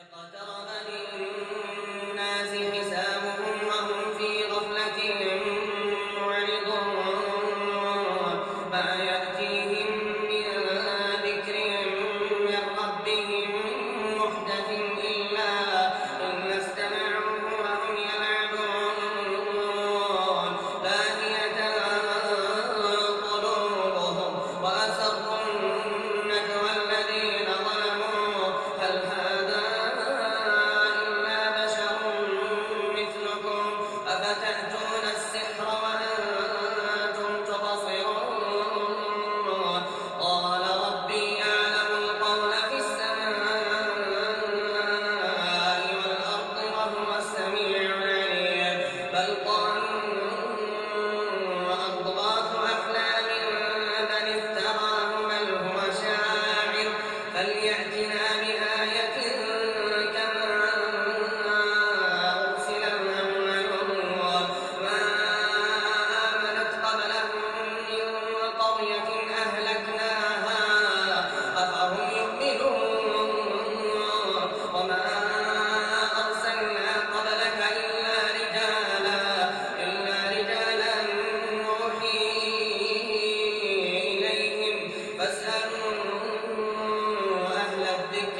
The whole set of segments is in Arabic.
اقترب للناس حسابهم وهم في غفلة معرضون ما يأتيهم من ذكر من ربهم محدث إلا استمعوه وهم يلعبون لاهية قلوبهم وأسروا النجوى الذين ظلموا هل هذا إلا بشر مثلكم أفتأتون السحر وأنتم تبصرون قال ربي يعلم القول في السماء والأرض وهو السميع العليم بل قالوا أضغاث أحلام بل افتراه بل هو شاعر فليأتنا بآية كما أرسل الأولون ما آمنت قبلهم من قرية أهلكناها أفهم يؤمنون وما أرسلنا قبلك إلا رجالا نوحي إليهم فاسألوا أهل الذكر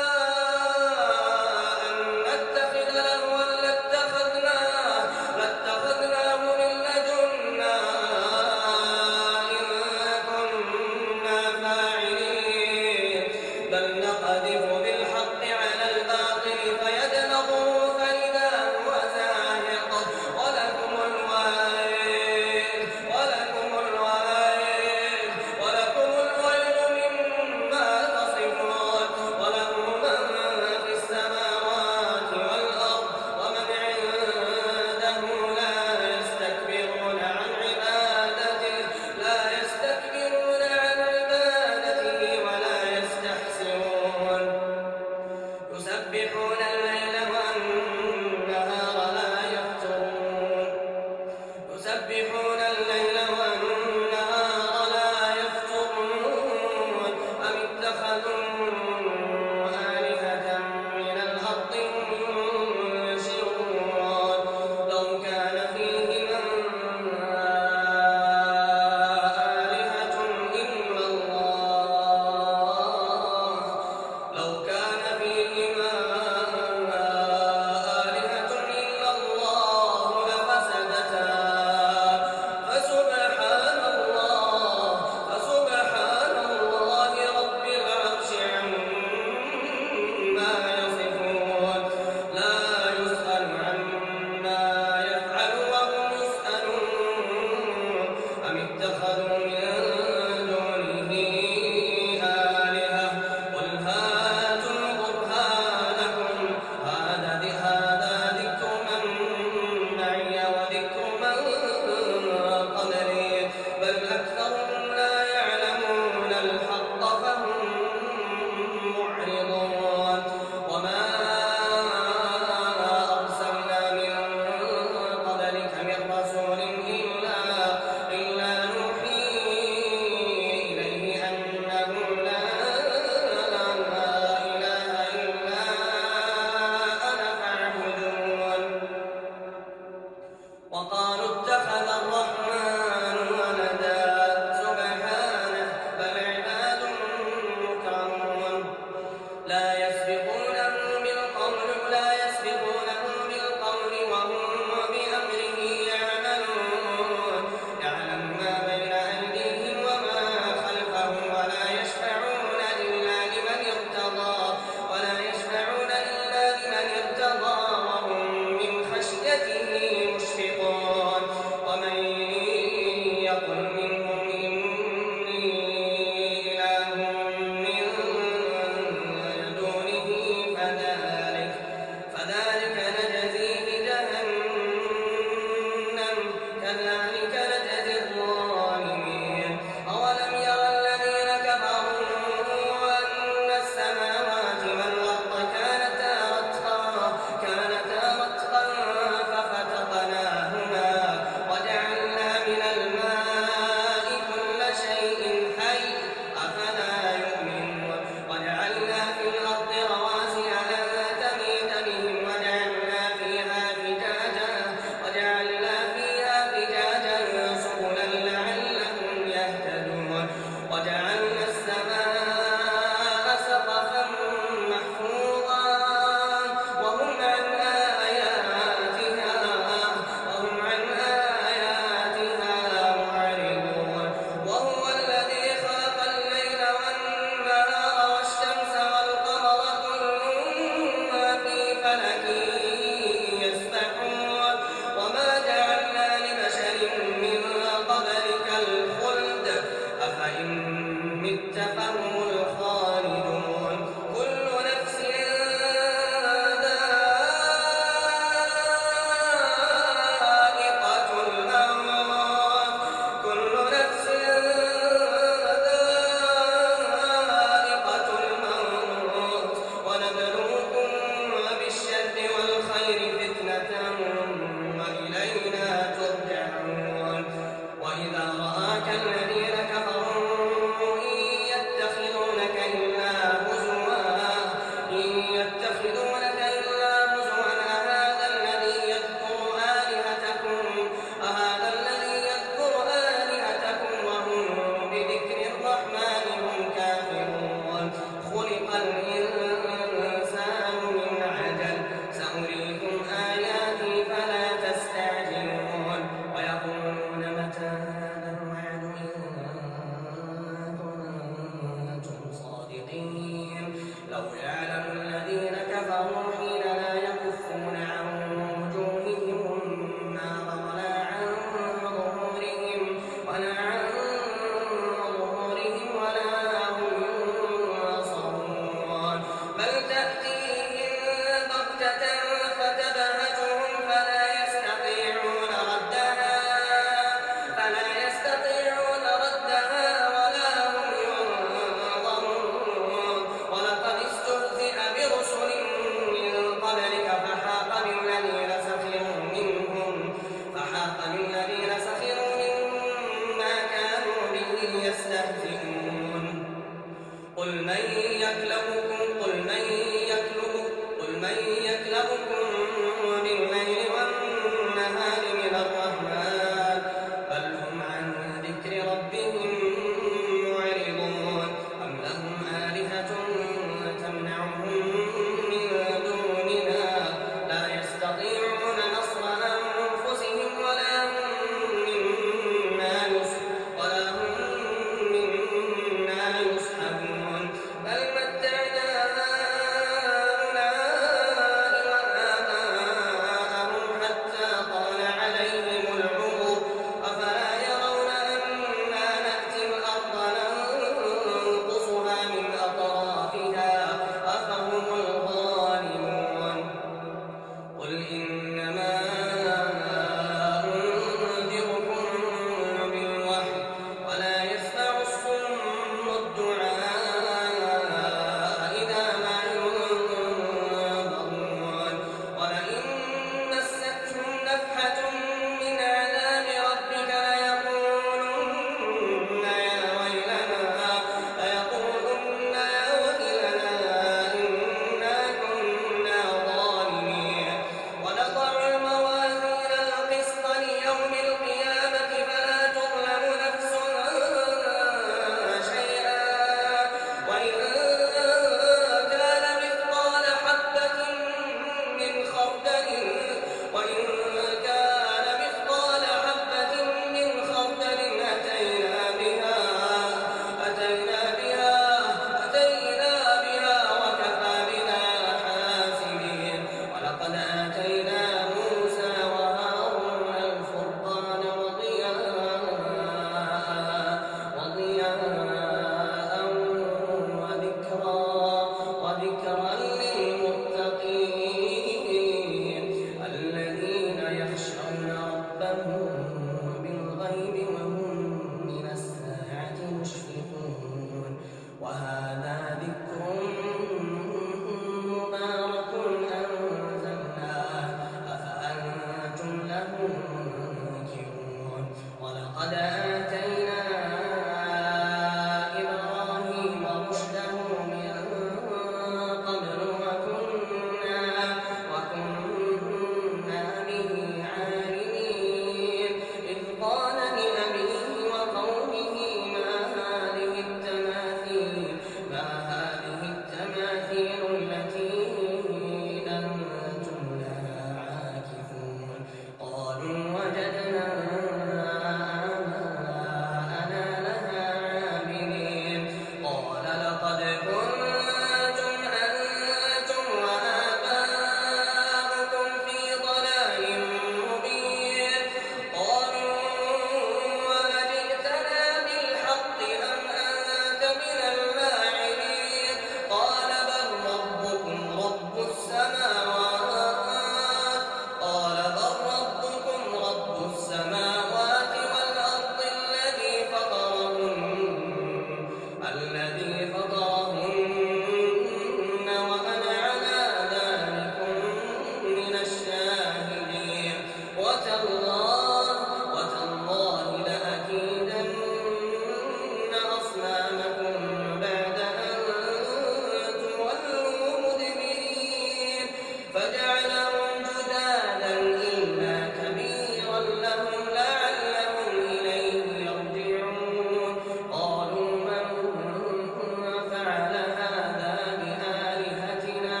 فجعلهم جذاذا إلا كبيرا لهم لعلهم إليه يرجعون قالوا من فعل هذا بآلهتنا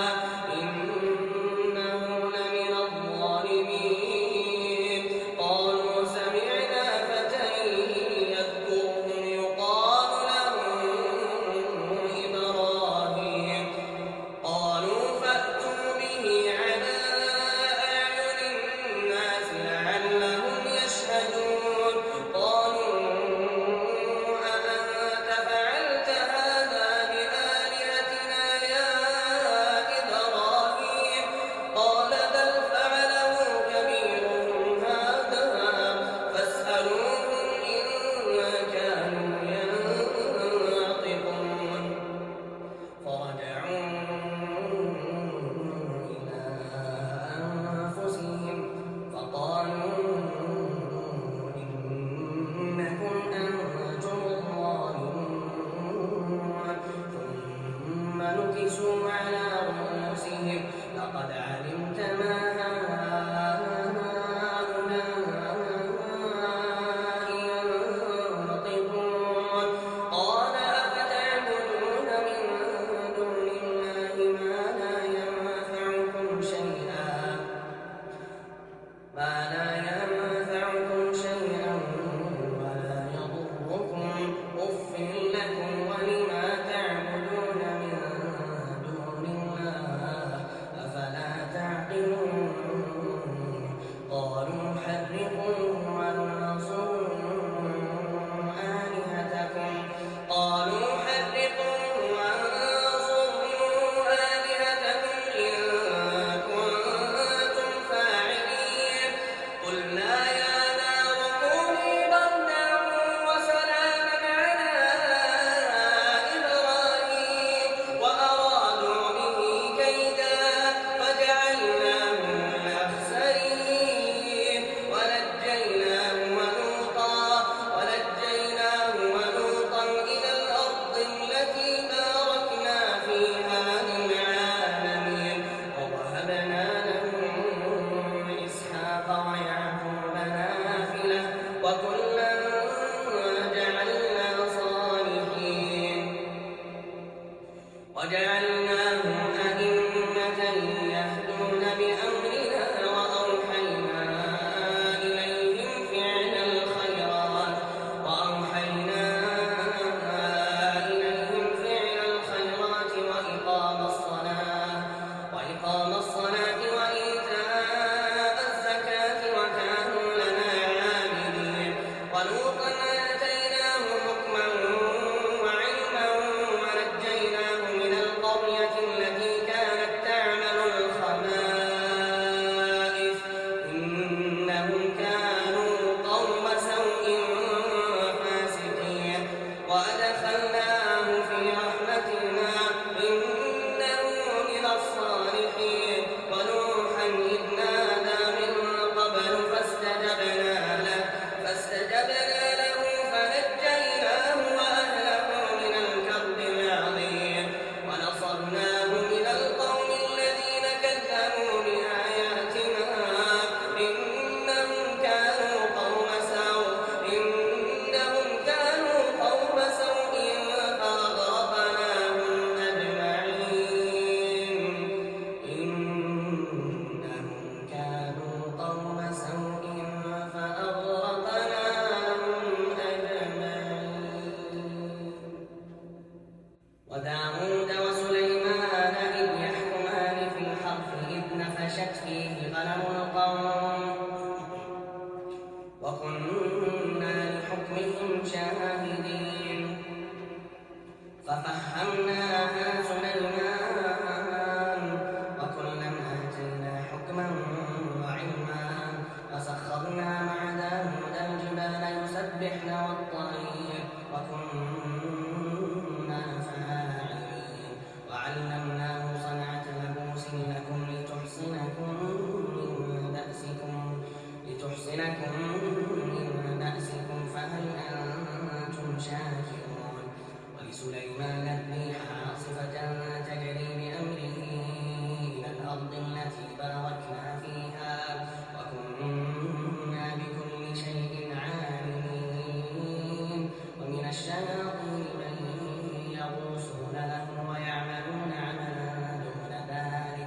إنه لمن الظالمين قالوا سمعنا فتى يذكرهم يقال له إبراهيم قالوا فأتوا به على أعين الناس لعلهم يشهدون قالوا أأنت فعلت هذا بآلهتنا يا إبراهيم قال بل فعله كبيرهم هذا فاسألوهم إن كانوا ينطقون فرجعوا إلى أنفسهم فقالوا إنكم أنتم الظالمون ثم نكسوا على رؤوسهم لقد علمت ما هؤلاء ينطقون قال أفتعبدون من دون الله ما لا ينفعكم شيئا ولا يضركم أف لكم ولما تعبدون من دون الله أفلا تعقلون قالوا حرقوه وانصروا آلهتكم إن كنتم فاعلين قلنا يا نار كوني بردا وسلاما على إبراهيم وأرادوا به كيدا فجعلناهم الأخسرين ونجيناه ولوطا إلى الأرض التي باركنا فيها للعالمين ووهبنا له إسحاق ويعقوب نافلة وكلا جعلنا صالحين وجعلناهم أئمة يهدون بأمرنا وأوحينا إليهم فعل الخيرات وإقام الصلاة وإيتاء الزكاة وكانوا لنا عابدين ولوطا آتيناه حكما وعلما ونجيناه من القرية التي كانت تعمل الخبائث إنهم كانوا قوم سوء فاسقين وأدخلناه في رحمتنا إنه من الصالحين ونوحا إذ نادى من قبل فاستجبنا له فنجيناه وأهله من الكرب العظيم ونصرناه من القوم الذين كذبوا بآياتنا إنهم كانوا قوم سوء فأغرقناهم أجمعين وداود وسليمان إذ يحكمان في الحرث إذ نفشت فيه غنم القوم وكنا لحكمهم شاهدين ففهمناها سليمان وكلا آتينا حكما وعلما وسخرنا مع داود الجبال يسبحن والطير وكنا فاعلين وعلمناه صنعة لبوس لكم لتحصنكم من بأسكم فهل أنتم شاكرون ولسليمان الريح عاصفة تجري بأمره إلى الأرض الأرض التي باركنا فيها وكنا بكل شيء عالمين ومن الشياطين من يغوصون له ويعملون عملا دون ذلك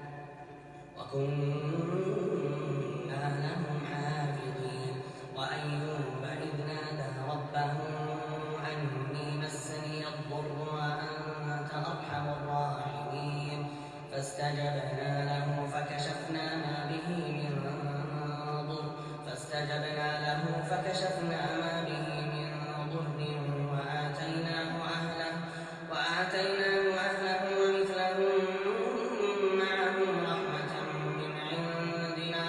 وكنا لهم حافظين وأيوب إذ نادى ربه أني مسني الضر وأنت أرحم الراحمين فاستجبنا له فكشفنا ما به من ضر وآتيناه أهله ومثلهم معهم رحمة من عندنا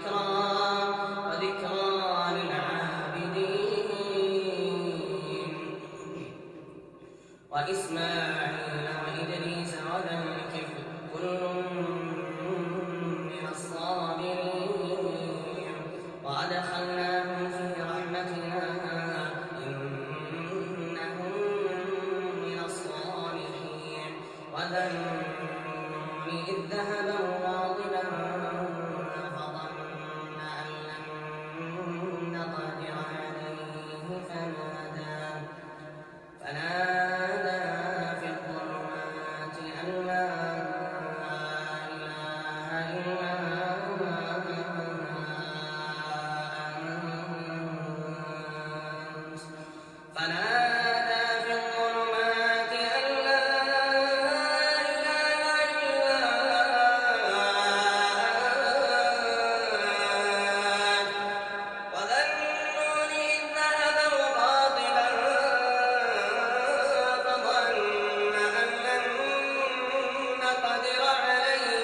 وذكرى للعابدين وإسماعيل وإدريس وذا الكفل كل من الصابرين وأدخلناهم في رحمتنا إنهم من الصالحين وذا النون إذ ذهب مغاضبا فظن أن لن نقدر عليه فنادى في الظلمات أن لا إله إلا وذنون إذ ذهب مغاضبا فظن أن لن نقدر عليه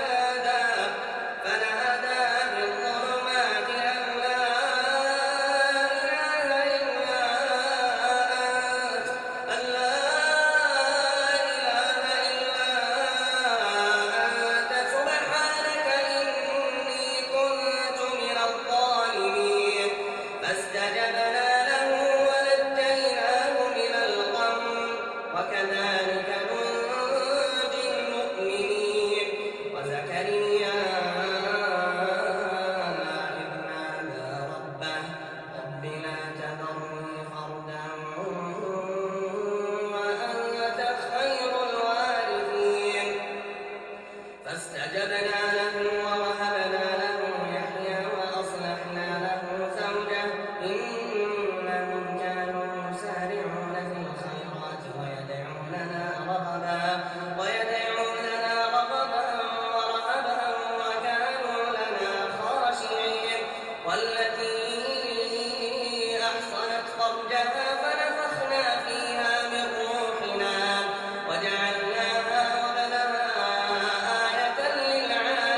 فنادى بالظلمات أن لا إله إلا أنت سبحانك إني كنت من الظالمين فاستجبنا له ونجيناه من الغم وكذلك ننجي المؤمنين وزكريا إذ نادى ربه رب لا تذرني فردا وأنت خير الوارثين فاستجبنا له ووهبنا له يحيى وأصلحنا له زوجه إنهم كانوا يسارعون في الخيرات ويدعوننا رغبا ورهبا وكانوا لنا خاشعين والتي أحصنت فرجها فنفخنا فيها من روحنا وجعلناها وابنها آية للعالمين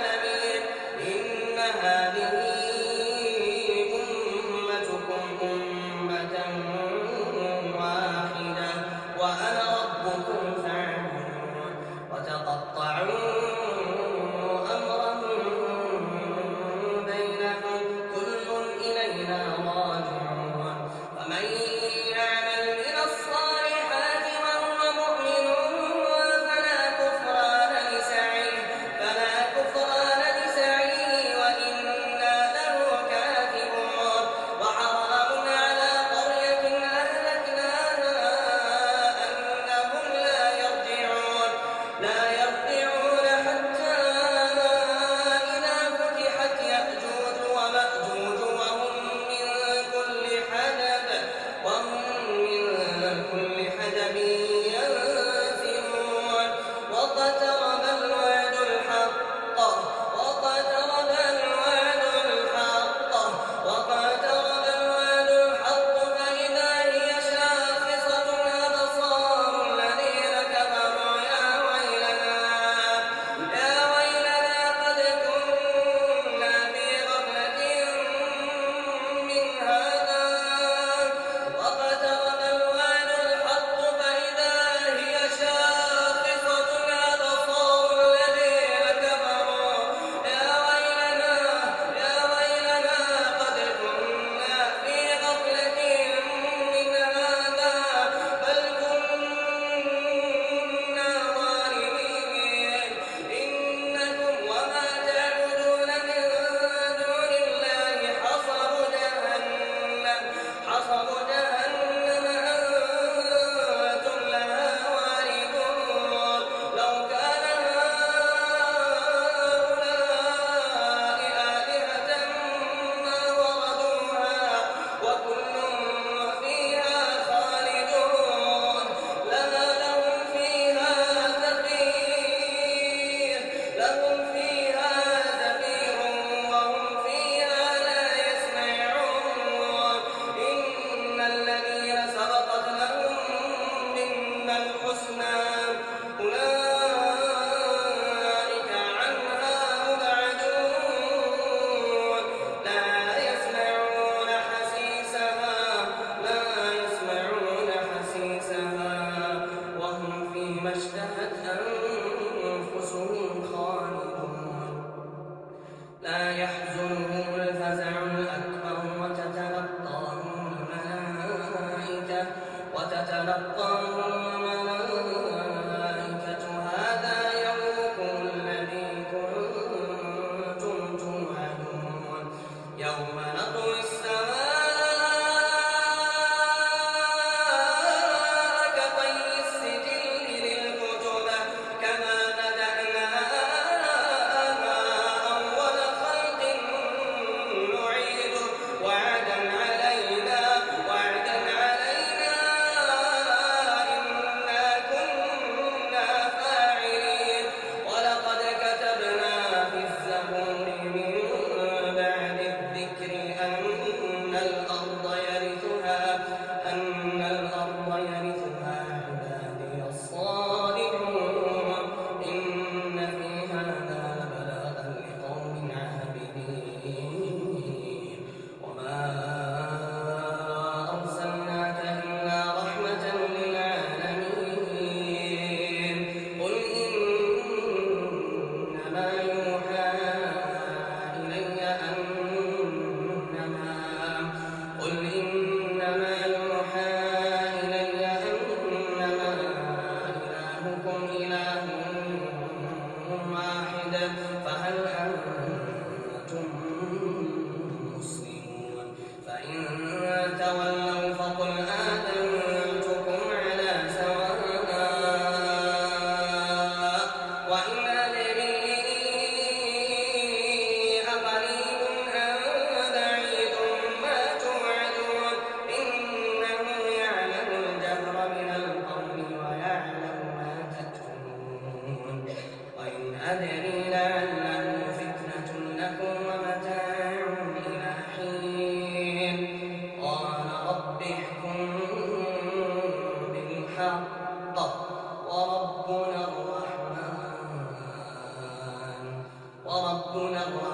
إنما يوحى إلي أنما إلهكم إله واحد فهل أنتم مسلمون فإن تولوا فقل آذنتكم على سواء وإن أدري أقريب أم بعيد ما توعدون إنه يعلم الجهر من القول ويعلم ما تكتمون وإن أدري لعله فتنة لكم ومتاع إلى حين قال رب احكم بالحق وربنا الرحمن